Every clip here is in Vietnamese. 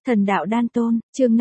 Thần đạo đan tôn, chương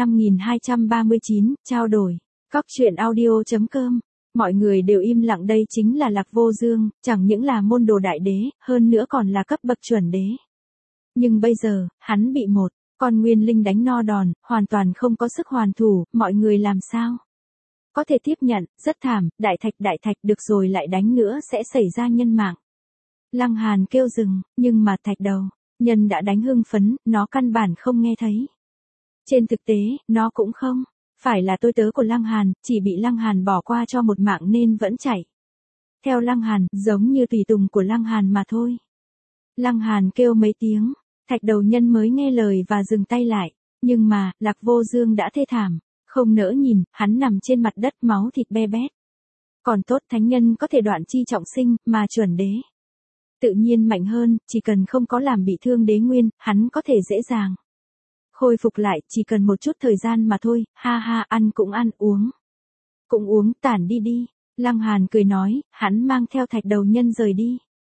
5239, trao đổi. Cóc truyện audio.com. Mọi người đều im lặng, đây chính là Lạc Vô Dương, chẳng những là môn đồ đại đế, hơn nữa còn là cấp bậc chuẩn đế. Nhưng bây giờ, hắn bị một con nguyên linh đánh no đòn, hoàn toàn không có sức hoàn thủ, mọi người làm sao có thể tiếp nhận, rất thảm, đại thạch được rồi lại đánh nữa sẽ xảy ra nhân mạng. Lăng Hàn kêu dừng, nhưng mà thạch đầu nhân đã đánh hưng phấn, nó căn bản không nghe thấy. Trên thực tế, nó cũng không phải là tôi tớ của Lăng Hàn, chỉ bị Lăng Hàn bỏ qua cho một mạng nên vẫn chạy theo Lăng Hàn, giống như tùy tùng của Lăng Hàn mà thôi. Lăng Hàn kêu mấy tiếng, thạch đầu nhân mới nghe lời và dừng tay lại, nhưng mà, Lạc Vô Dương đã thê thảm, không nỡ nhìn, hắn nằm trên mặt đất máu thịt be bét. Còn tốt thánh nhân có thể đoạn chi trọng sinh, mà chuẩn đế tự nhiên mạnh hơn, chỉ cần không có làm bị thương đế nguyên, hắn có thể dễ dàng khôi phục lại, chỉ cần một chút thời gian mà thôi, ha ha, ăn cũng ăn, uống cũng uống, tản đi đi. Lăng Hàn cười nói, hắn mang theo thạch đầu nhân rời đi.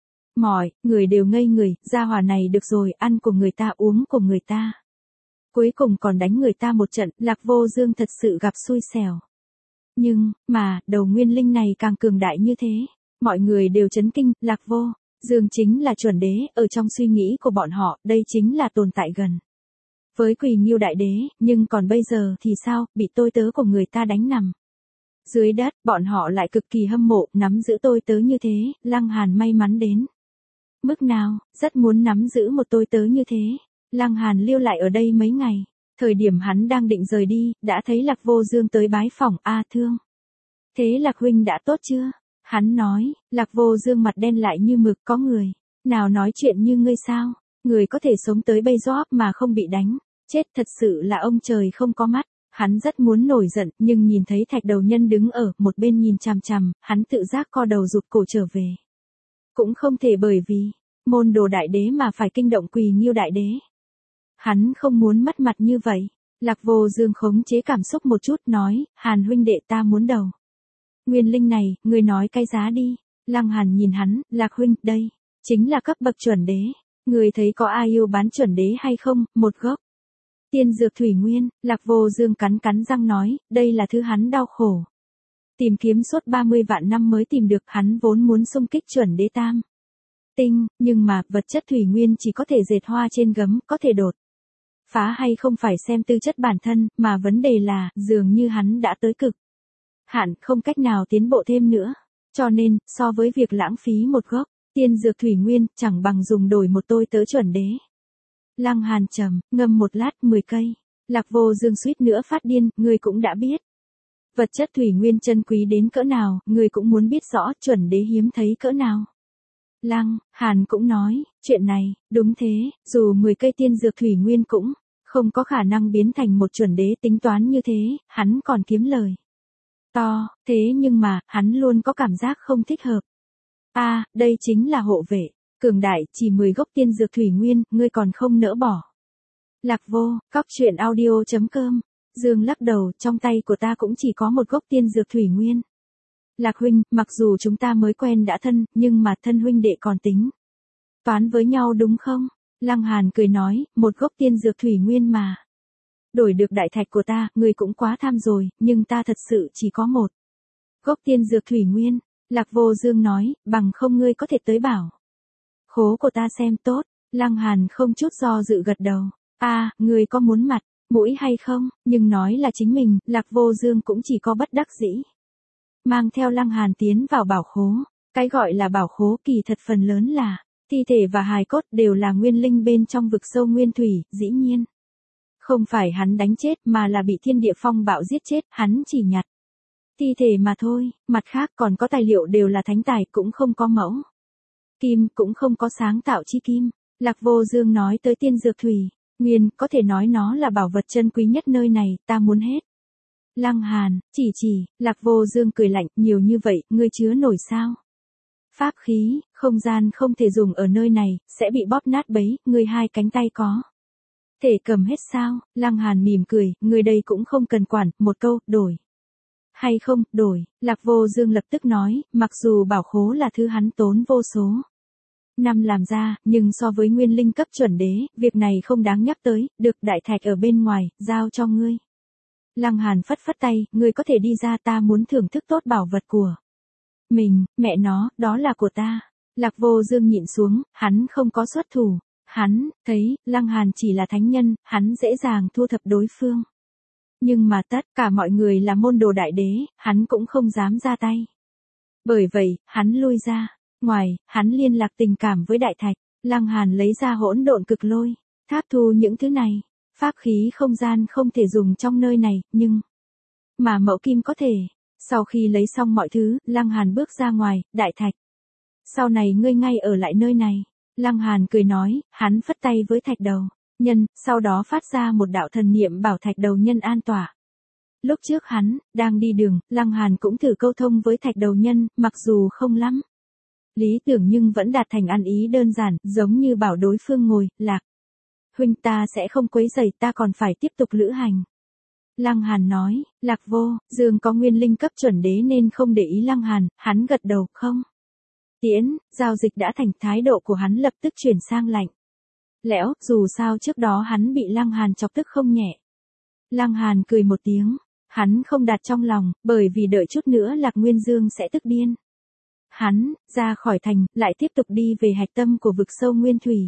Mọi người đều ngây người, gia hỏa này được rồi, ăn của người ta, uống của người ta, cuối cùng còn đánh người ta một trận. Lạc Vô Dương thật sự gặp xui xẻo. Nhưng, mà, đầu nguyên linh này càng cường đại như thế, mọi người đều chấn kinh. Lạc Vô Dương chính là chuẩn đế, ở trong suy nghĩ của bọn họ, đây chính là tồn tại gần với Quỳ Ngưu đại đế, nhưng còn bây giờ thì sao, bị tôi tớ của người ta đánh nằm dưới đất, bọn họ lại cực kỳ hâm mộ, nắm giữ tôi tớ như thế. Lăng Hàn may mắn đến mức nào, rất muốn nắm giữ một tôi tớ như thế. Lăng Hàn lưu lại ở đây mấy ngày, thời điểm hắn đang định rời đi, đã thấy Lạc Vô Dương tới bái phỏng. A Thương, thế Lạc huynh đã tốt chưa? Hắn nói. Lạc Vô Dương mặt đen lại như mực, có người nào nói chuyện như ngươi sao? Người có thể sống tới bây giờ mà không bị đánh chết, thật sự là ông trời không có mắt. Hắn rất muốn nổi giận, nhưng nhìn thấy thạch đầu nhân đứng ở một bên nhìn chằm chằm, hắn tự giác co đầu rụt cổ trở về. Cũng không thể bởi vì môn đồ đại đế mà phải kinh động Quỳ Ngưu đại đế. Hắn không muốn mất mặt như vậy. Lạc Vô Dương khống chế cảm xúc một chút, nói, Hàn huynh đệ, ta muốn đầu nguyên linh này, ngươi nói cái giá đi. Lăng Hàn nhìn hắn, Lạc huynh, đây chính là cấp bậc chuẩn đế. Ngươi thấy có ai yêu bán chuẩn đế hay không? Một gốc tiên dược thủy nguyên. Lạc Vô Dương cắn răng nói, đây là thứ hắn đau khổ tìm kiếm suốt 30 vạn năm mới tìm được. Hắn vốn muốn xung kích chuẩn đế tam tinh, nhưng mà, vật chất thủy nguyên chỉ có thể dệt hoa trên gấm, có thể đột phá hay không phải xem tư chất bản thân, mà vấn đề là, dường như hắn đã tới cực hạn, không cách nào tiến bộ thêm nữa. Cho nên, so với việc lãng phí một gốc tiên dược thủy nguyên, chẳng bằng dùng đổi một tôi tớ chuẩn đế. Lăng Hàn trầm ngâm một lát, 10 cây. Lạc Vô Dương suýt nữa phát điên, ngươi cũng đã biết vật chất thủy nguyên chân quý đến cỡ nào, ngươi cũng muốn biết rõ chuẩn đế hiếm thấy cỡ nào. Lăng Hàn cũng nói, chuyện này, đúng thế, dù 10 cây tiên dược thủy nguyên cũng không có khả năng biến thành một chuẩn đế, tính toán như thế, hắn còn kiếm lời to, thế nhưng mà, hắn luôn có cảm giác không thích hợp. Đây chính là hộ vệ cường đại, chỉ 10 gốc tiên dược thủy nguyên, ngươi còn không nỡ bỏ. Lạc Vô, Cóc truyện audio.com. Dương lắc đầu, trong tay của ta cũng chỉ có một gốc tiên dược thủy nguyên. Lạc huynh, mặc dù chúng ta mới quen đã thân, nhưng mà thân huynh đệ còn tính toán với nhau đúng không? Lăng Hàn cười nói, một gốc tiên dược thủy nguyên mà đổi được đại thạch của ta, ngươi cũng quá tham rồi, nhưng ta thật sự chỉ có một gốc tiên dược thủy nguyên. Lạc Vô Dương nói, bằng không ngươi có thể tới bảo khố của ta xem. Tốt. Lăng Hàn không chút do dự gật đầu. Ngươi có muốn mặt mũi hay không? Nhưng nói là chính mình, Lạc Vô Dương cũng chỉ có bất đắc dĩ mang theo Lăng Hàn tiến vào bảo khố. Cái gọi là bảo khố kỳ thật phần lớn là thi thể và hài cốt, đều là nguyên linh bên trong vực sâu nguyên thủy. Dĩ nhiên không phải hắn đánh chết, mà là bị thiên địa phong bạo giết chết, hắn chỉ nhặt thi thể mà thôi. Mặt khác còn có tài liệu đều là thánh tài, cũng không có mẫu kim, cũng không có sáng tạo chi kim. Lạc Vô Dương nói tới tiên dược thủy nguyên, có thể nói nó là bảo vật chân quý nhất nơi này, ta muốn hết. Lăng Hàn chỉ. Lạc Vô Dương cười lạnh, nhiều như vậy, ngươi chứa nổi sao? Pháp khí, không gian không thể dùng ở nơi này, sẽ bị bóp nát bấy, ngươi hai cánh tay có thể cầm hết sao? Lăng Hàn mỉm cười, ngươi đây cũng không cần quản, một câu, đổi hay không, đổi. Lạc Vô Dương lập tức nói, mặc dù bảo khố là thứ hắn tốn vô số năm làm ra, nhưng so với nguyên linh cấp chuẩn đế, việc này không đáng nhắc tới, được đại thạch ở bên ngoài, giao cho ngươi. Lăng Hàn phất phất tay, ngươi có thể đi ra, ta muốn thưởng thức tốt bảo vật của mình, mẹ nó, đó là của ta. Lạc Vô Dương nhịn xuống, hắn không có xuất thủ. Hắn, thấy, Lăng Hàn chỉ là thánh nhân, hắn dễ dàng thu thập đối phương. Nhưng mà tất cả mọi người là môn đồ đại đế, hắn cũng không dám ra tay. Bởi vậy, hắn lui ra. Ngoài, hắn liên lạc tình cảm với đại thạch. Lăng Hàn lấy ra hỗn độn cực lôi, tháp thu những thứ này. Pháp khí không gian không thể dùng trong nơi này, nhưng mà mẫu kim có thể. Sau khi lấy xong mọi thứ, Lăng Hàn bước ra ngoài, đại thạch. Sau này ngươi ngay ở lại nơi này. Lăng Hàn cười nói, hắn phất tay với thạch đầu nhân, sau đó phát ra một đạo thần niệm bảo thạch đầu nhân an tỏa. Lúc trước hắn, đang đi đường, Lăng Hàn cũng thử câu thông với thạch đầu nhân, mặc dù không lắm lý tưởng nhưng vẫn đạt thành ăn ý đơn giản, giống như bảo đối phương ngồi, Lạc huynh ta sẽ không quấy rầy, ta còn phải tiếp tục lữ hành. Lăng Hàn nói, Lạc Vô Dương có nguyên linh cấp chuẩn đế nên không để ý Lăng Hàn, hắn gật đầu, không. Tiễn, giao dịch đã thành, thái độ của hắn lập tức chuyển sang lạnh lẽo, dù sao trước đó hắn bị Lăng Hàn chọc tức không nhẹ. Lăng Hàn cười một tiếng, hắn không đặt trong lòng, bởi vì đợi chút nữa Lạc Nguyên Dương sẽ tức điên. Hắn, ra khỏi thành, lại tiếp tục đi về hạch tâm của vực sâu nguyên thủy.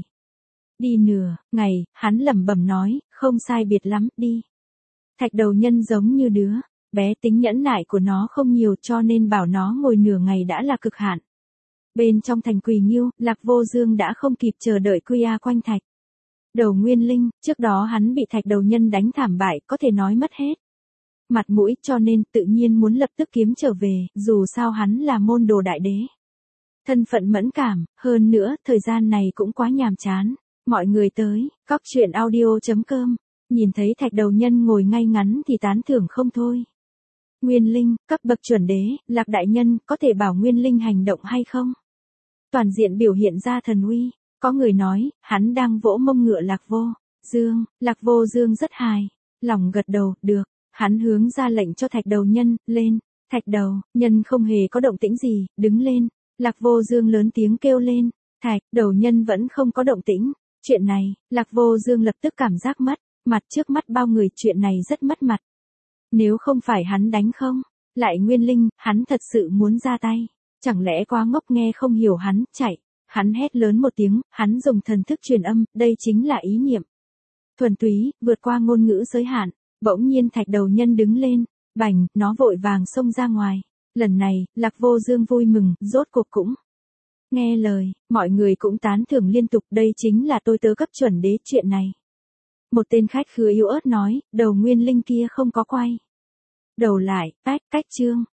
Đi nửa ngày, hắn lẩm bẩm nói, không sai biệt lắm, đi. Thạch đầu nhân giống như đứa bé, tính nhẫn nại của nó không nhiều cho nên bảo nó ngồi nửa ngày đã là cực hạn. Bên trong thành Quỳ Nghiêu, Lạc Vô Dương đã không kịp chờ đợi quy quanh thạch đầu nguyên linh, trước đó hắn bị thạch đầu nhân đánh thảm bại, có thể nói mất hết mặt mũi, cho nên tự nhiên muốn lập tức kiếm trở về, dù sao hắn là môn đồ đại đế. Thân phận mẫn cảm, hơn nữa, thời gian này cũng quá nhàm chán. Mọi người tới, coctruyện.audio.com, nhìn thấy thạch đầu nhân ngồi ngay ngắn thì tán thưởng không thôi. Nguyên linh, cấp bậc chuẩn đế, Lạc đại nhân, có thể bảo nguyên linh hành động hay không? Toàn diện biểu hiện ra thần uy. Có người nói, hắn đang vỗ mông ngựa Lạc Vô Dương. Lạc Vô Dương rất hài lòng gật đầu, được. Hắn hướng ra lệnh cho thạch đầu nhân, lên. Thạch đầu nhân không hề có động tĩnh gì, đứng lên. Lạc Vô Dương lớn tiếng kêu lên. Thạch đầu nhân vẫn không có động tĩnh. Chuyện này, Lạc Vô Dương lập tức cảm giác mất mặt trước mắt bao người, chuyện này rất mất mặt. Nếu không phải hắn đánh không lại nguyên linh, hắn thật sự muốn ra tay. Chẳng lẽ quá ngốc nghe không hiểu hắn, chạy. Hắn hét lớn một tiếng, hắn dùng thần thức truyền âm, đây chính là ý niệm thuần túy, vượt qua ngôn ngữ giới hạn. Bỗng nhiên thạch đầu nhân đứng lên, bành, nó vội vàng xông ra ngoài. Lần này, Lạc Vô Dương vui mừng, rốt cuộc cũng nghe lời, mọi người cũng tán thưởng liên tục, đây chính là tôi tớ cấp chuẩn đế. Chuyện này, một tên khách khứa yếu ớt nói, đầu nguyên linh kia không có quay đầu lại, cách chương.